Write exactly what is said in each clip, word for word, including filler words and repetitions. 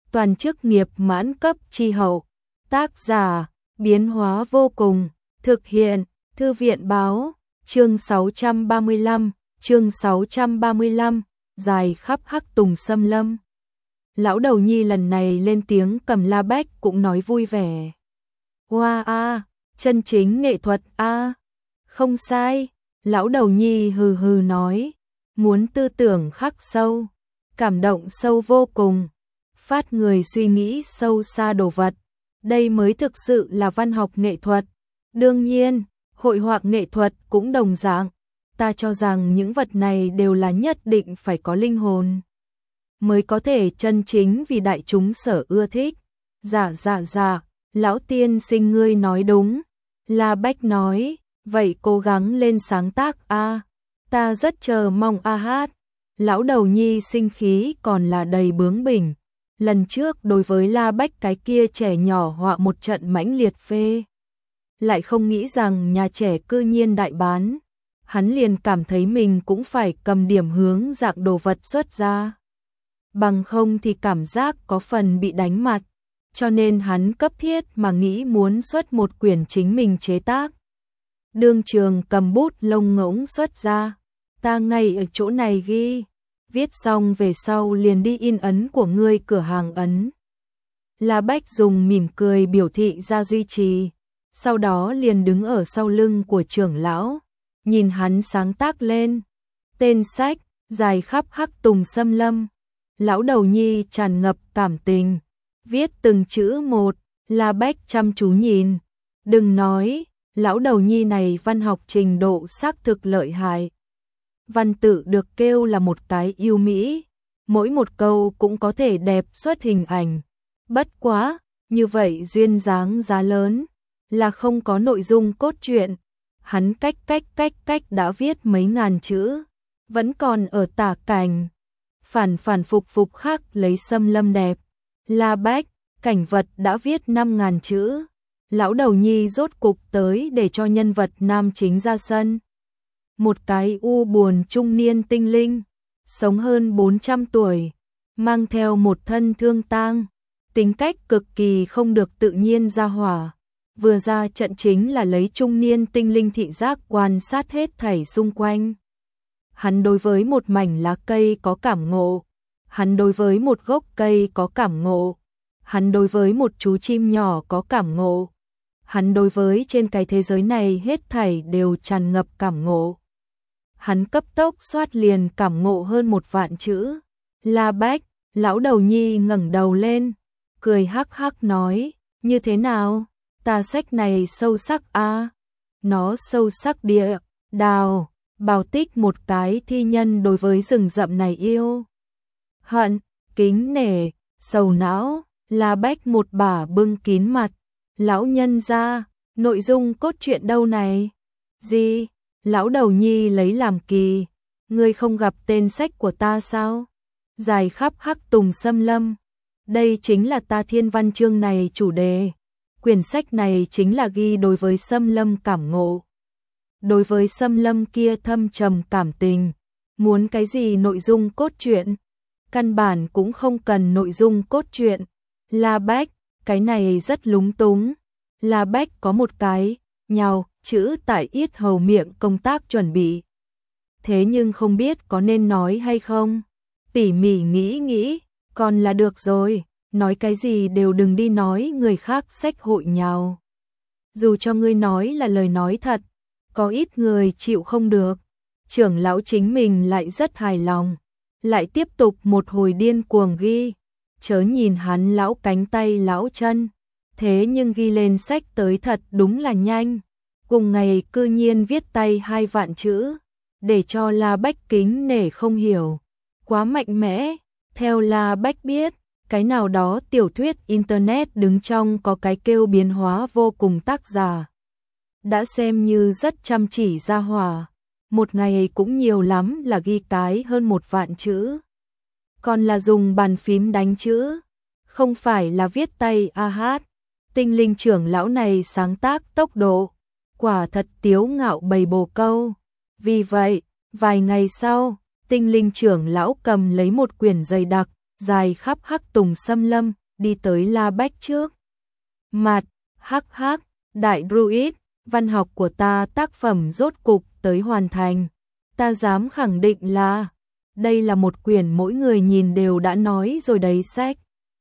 toàn chức nghiệp mãn cấp chi hậu. Tác giả, biến hóa vô cùng, thực hiện, Thư viện báo, chương sáu trăm ba mươi lăm, chương sáu trăm ba mươi lăm, dài khắp hắc tùng xâm lâm. Lão đầu nhi lần này lên tiếng cầm la bách cũng nói vui vẻ. Hoa wow, a, chân chính nghệ thuật a, à. Không sai, lão đầu nhi hừ hừ nói, muốn tư tưởng khắc sâu, cảm động sâu vô cùng, phát người suy nghĩ sâu xa đồ vật, đây mới thực sự là văn học nghệ thuật. Đương nhiên, hội họa nghệ thuật cũng đồng dạng, ta cho rằng những vật này đều là nhất định phải có linh hồn, mới có thể chân chính vì đại chúng sở ưa thích. Dạ dạ dạ, lão tiên sinh ngươi nói đúng. La Bách nói, vậy cố gắng lên sáng tác a, à, ta rất chờ mong a hát. Lão đầu nhi sinh khí còn là đầy bướng bỉnh. Lần trước đối với La Bách cái kia trẻ nhỏ họa một trận mãnh liệt phê, lại không nghĩ rằng nhà trẻ cư nhiên đại bán. Hắn liền cảm thấy mình cũng phải cầm điểm hướng dạng đồ vật xuất ra. Bằng không thì cảm giác có phần bị đánh mặt. Cho nên hắn cấp thiết mà nghĩ muốn xuất một quyển chính mình chế tác. Đương trường cầm bút lông ngỗng xuất ra. Ta ngay ở chỗ này ghi. Viết xong về sau liền đi in ấn của ngươi cửa hàng ấn. La Bách dùng mỉm cười biểu thị ra duy trì. Sau đó liền đứng ở sau lưng của trưởng lão. Nhìn hắn sáng tác lên. Tên sách, dài khắp hắc tùng xâm lâm. Lão đầu nhi tràn ngập cảm tình. Viết từng chữ một, La Bách chăm chú nhìn. Đừng nói, lão đầu nhi này văn học trình độ xác thực lợi hại. Văn tự được kêu là một cái yêu mỹ. Mỗi một câu cũng có thể đẹp xuất hình ảnh. Bất quá, như vậy duyên dáng giá lớn. Là không có nội dung cốt truyện. Hắn cách cách cách cách đã viết mấy ngàn chữ. Vẫn còn ở tả cảnh. Phản phản phục phục khác lấy xâm lâm đẹp. La Bách, cảnh vật đã viết năm ngàn chữ. Lão đầu nhi rốt cục tới để cho nhân vật nam chính ra sân. Một cái u buồn trung niên tinh linh, sống hơn bốn trăm tuổi, mang theo một thân thương tang, tính cách cực kỳ không được tự nhiên ra hỏa. Vừa ra trận chính là lấy trung niên tinh linh thị giác quan sát hết thảy xung quanh. Hắn đối với một mảnh lá cây có cảm ngộ. Hắn đối với một gốc cây có cảm ngộ. Hắn đối với một chú chim nhỏ có cảm ngộ. Hắn đối với trên cái thế giới này hết thảy đều tràn ngập cảm ngộ. Hắn cấp tốc soát liền cảm ngộ hơn một vạn chữ. La Bách, lão đầu nhi ngẩng đầu lên, cười hắc hắc nói, như thế nào? Ta sách này sâu sắc a, à? Nó sâu sắc địa, đào, bào tích một cái thi nhân đối với rừng rậm này yêu. Hận, kính nể, sầu não, La Bách một bả bưng kín mặt. Lão nhân ra, nội dung cốt truyện đâu này? Gì? Lão đầu nhi lấy làm kỳ. Ngươi không gặp tên sách của ta sao? Dài khắp hắc tùng xâm lâm. Đây chính là ta thiên văn chương này chủ đề. Quyển sách này chính là ghi đối với xâm lâm cảm ngộ. Đối với xâm lâm kia thâm trầm cảm tình. Muốn cái gì nội dung cốt truyện? Căn bản cũng không cần nội dung cốt truyện. La Bách, cái này rất lúng túng. La Bách có một cái, nhào, chữ tại yết hầu miệng công tác chuẩn bị. Thế nhưng không biết có nên nói hay không. Tỉ mỉ nghĩ nghĩ, còn là được rồi. Nói cái gì đều đừng đi nói người khác sách hội nhào. Dù cho ngươi nói là lời nói thật, có ít người chịu không được. Trưởng lão chính mình lại rất hài lòng. Lại tiếp tục một hồi điên cuồng ghi. Chớ nhìn hắn lão cánh tay lão chân. Thế nhưng ghi lên sách tới thật đúng là nhanh. Cùng ngày cư nhiên viết tay hai vạn chữ. Để cho La Bách kính nể không hiểu. Quá mạnh mẽ. Theo La Bách biết, cái nào đó tiểu thuyết internet đứng trong có cái kêu biến hóa vô cùng tác giả. Đã xem như rất chăm chỉ ra hỏa. Một ngày cũng nhiều lắm là ghi cái hơn một vạn chữ. Còn là dùng bàn phím đánh chữ. Không phải là viết tay a hát. Tinh linh trưởng lão này sáng tác tốc độ. Quả thật tiếu ngạo bầy bồ câu. Vì vậy, vài ngày sau, tinh linh trưởng lão cầm lấy một quyển dày đặc, dài khắp hắc tùng xâm lâm, đi tới La Bách trước. Mặt, hắc hắc, đại druid, văn học của ta tác phẩm rốt cục tới hoàn thành. Ta dám khẳng định là, đây là một quyển mỗi người nhìn đều đã nói rồi đấy sách.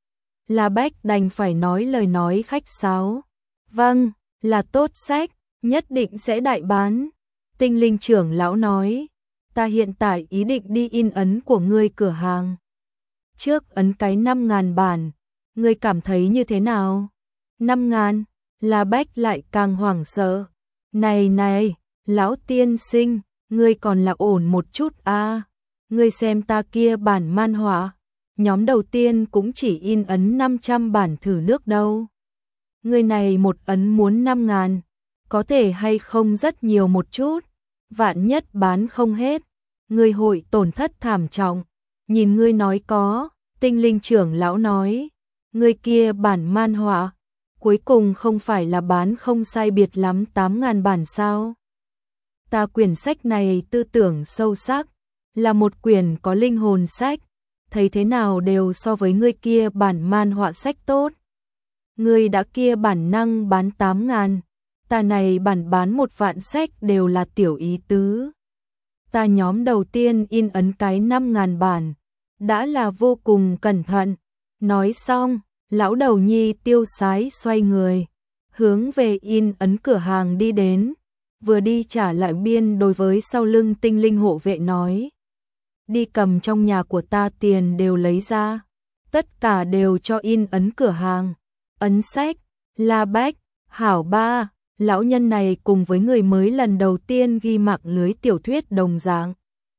La Bách đành phải nói lời nói khách sáo. Vâng, là tốt sách, nhất định sẽ đại bán. Tinh linh trưởng lão nói, ta hiện tại ý định đi in ấn của ngươi cửa hàng. Trước ấn cái năm ngàn bản, ngươi cảm thấy như thế nào? Năm ngàn, La Bách lại càng hoảng sợ. Này này, lão tiên sinh, ngươi còn là ổn một chút à? Ngươi xem ta kia bản man họa, nhóm đầu tiên cũng chỉ in ấn năm trăm bản thử nước đâu. Ngươi này một ấn muốn năm ngàn, có thể hay không rất nhiều một chút, vạn nhất bán không hết, ngươi hội tổn thất thảm trọng. Nhìn ngươi nói có, tinh linh trưởng lão nói, ngươi kia bản man họa, cuối cùng không phải là bán không sai biệt lắm tám ngàn bản sao? Ta quyển sách này tư tưởng sâu sắc, là một quyển có linh hồn sách, thấy thế nào đều so với ngươi kia bản man họa sách tốt. Ngươi đã kia bản năng bán tám ngàn, ta này bản bán một vạn sách đều là tiểu ý tứ. Ta nhóm đầu tiên in ấn cái năm ngàn bản, đã là vô cùng cẩn thận. Nói xong, lão đầu nhi tiêu sái xoay người, hướng về in ấn cửa hàng đi đến, vừa đi trả lại biên đối với sau lưng tinh linh hộ vệ nói. Đi cầm trong nhà của ta tiền đều lấy ra, tất cả đều cho in ấn cửa hàng. Ấn sách, La Bách, hảo ba, lão nhân này cùng với người mới lần đầu tiên ghi mạng lưới tiểu thuyết đồng dạng.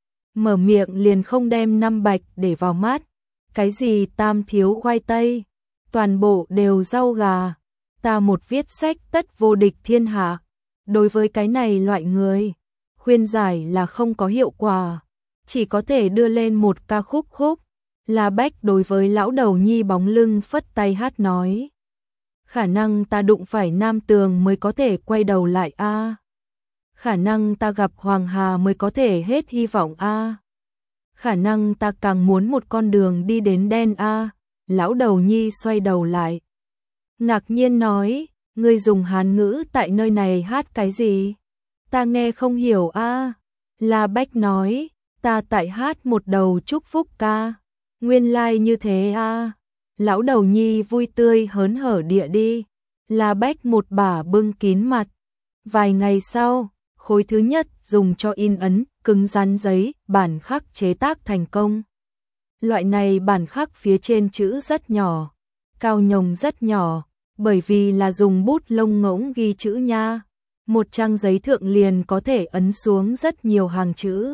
Mở miệng liền không đem năm bạch để vào mắt, cái gì tam thiếu khoai tây, toàn bộ đều rau gà, ta một viết sách tất vô địch thiên hạ. Đối với cái này loại người, khuyên giải là không có hiệu quả, chỉ có thể đưa lên một ca khúc khúc. La Bách đối với lão đầu nhi bóng lưng phất tay hát nói. Khả năng ta đụng phải Nam Tường mới có thể quay đầu lại a. Khả năng ta gặp Hoàng Hà mới có thể hết hy vọng a. Khả năng ta càng muốn một con đường đi đến đen a. Lão đầu nhi xoay đầu lại, ngạc nhiên nói, ngươi dùng Hán ngữ tại nơi này hát cái gì? Ta nghe không hiểu a. La Bách nói, ta tại hát một đầu chúc phúc ca. Nguyên lai like như thế a. Lão đầu nhi vui tươi hớn hở địa đi. La Bách một bả bưng kín mặt. Vài ngày sau, khối thứ nhất dùng cho in ấn, cứng rắn giấy, bản khắc chế tác thành công. Loại này bản khắc phía trên chữ rất nhỏ, cao nhồng rất nhỏ, bởi vì là dùng bút lông ngỗng ghi chữ nha. Một trang giấy thượng liền có thể ấn xuống rất nhiều hàng chữ.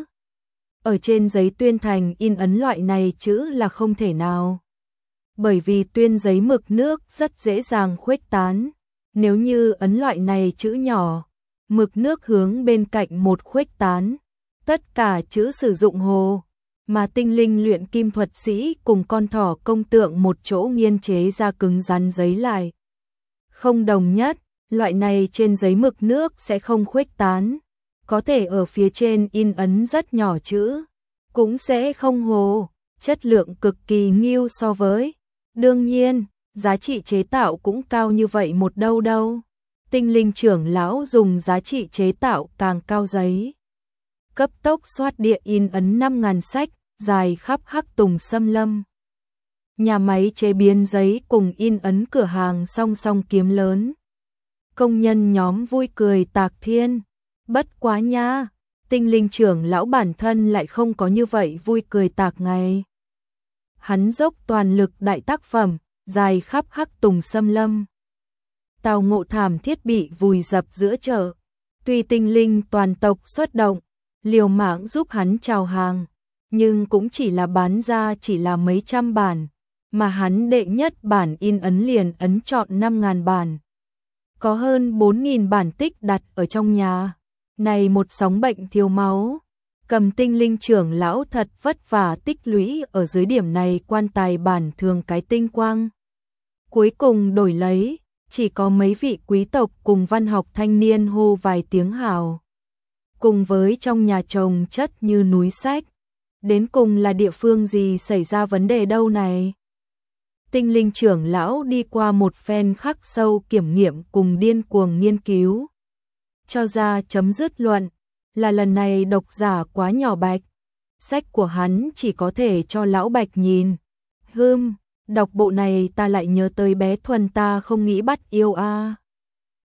Ở trên giấy tuyên thành in ấn loại này chữ là không thể nào. Bởi vì tuyên giấy mực nước rất dễ dàng khuếch tán. Nếu như ấn loại này chữ nhỏ, mực nước hướng bên cạnh một khuếch tán, tất cả chữ sử dụng hồ, mà tinh linh luyện kim thuật sĩ cùng con thỏ công tượng một chỗ nghiên chế ra cứng rắn giấy lại. Không đồng nhất, loại này trên giấy mực nước sẽ không khuếch tán, có thể ở phía trên in ấn rất nhỏ chữ, cũng sẽ không hồ, chất lượng cực kỳ nghiêu so với. Đương nhiên, giá trị chế tạo cũng cao như vậy một đâu đâu. Tinh linh trưởng lão dùng giá trị chế tạo càng cao giấy. Cấp tốc soát địa in ấn năm ngàn sách, dài khắp hắc tùng xâm lâm. Nhà máy chế biến giấy cùng in ấn cửa hàng song song kiếm lớn. Công nhân nhóm vui cười tạc thiên. Bất quá nha, tinh linh trưởng lão bản thân lại không có như vậy vui cười tạc ngày. Hắn dốc toàn lực đại tác phẩm, dài khắp hắc tùng xâm lâm. Tào Ngộ Thảm thiết bị vùi dập giữa chợ. Tuy tinh linh toàn tộc xuất động, liều mạng giúp hắn chào hàng, nhưng cũng chỉ là bán ra chỉ là mấy trăm bản, mà hắn đệ nhất bản in ấn liền ấn chọn năm ngàn bản. Có hơn bốn nghìn bản tích đặt ở trong nhà. Này một sóng bệnh thiếu máu, cầm tinh linh trưởng lão thật vất vả tích lũy ở dưới điểm này quan tài bản thường cái tinh quang. Cuối cùng đổi lấy, chỉ có mấy vị quý tộc cùng văn học thanh niên hô vài tiếng hào. Cùng với trong nhà chồng chất như núi sách, Đến cùng là địa phương gì xảy ra vấn đề đâu này? Tinh linh trưởng lão đi qua một phen khắc sâu kiểm nghiệm cùng điên cuồng nghiên cứu. Cho ra chấm dứt luận là lần này độc giả quá nhỏ Bạch. Sách của hắn chỉ có thể cho lão Bạch nhìn. Hưm, đọc bộ này ta lại nhớ tới bé Thuần ta không nghĩ bắt yêu a.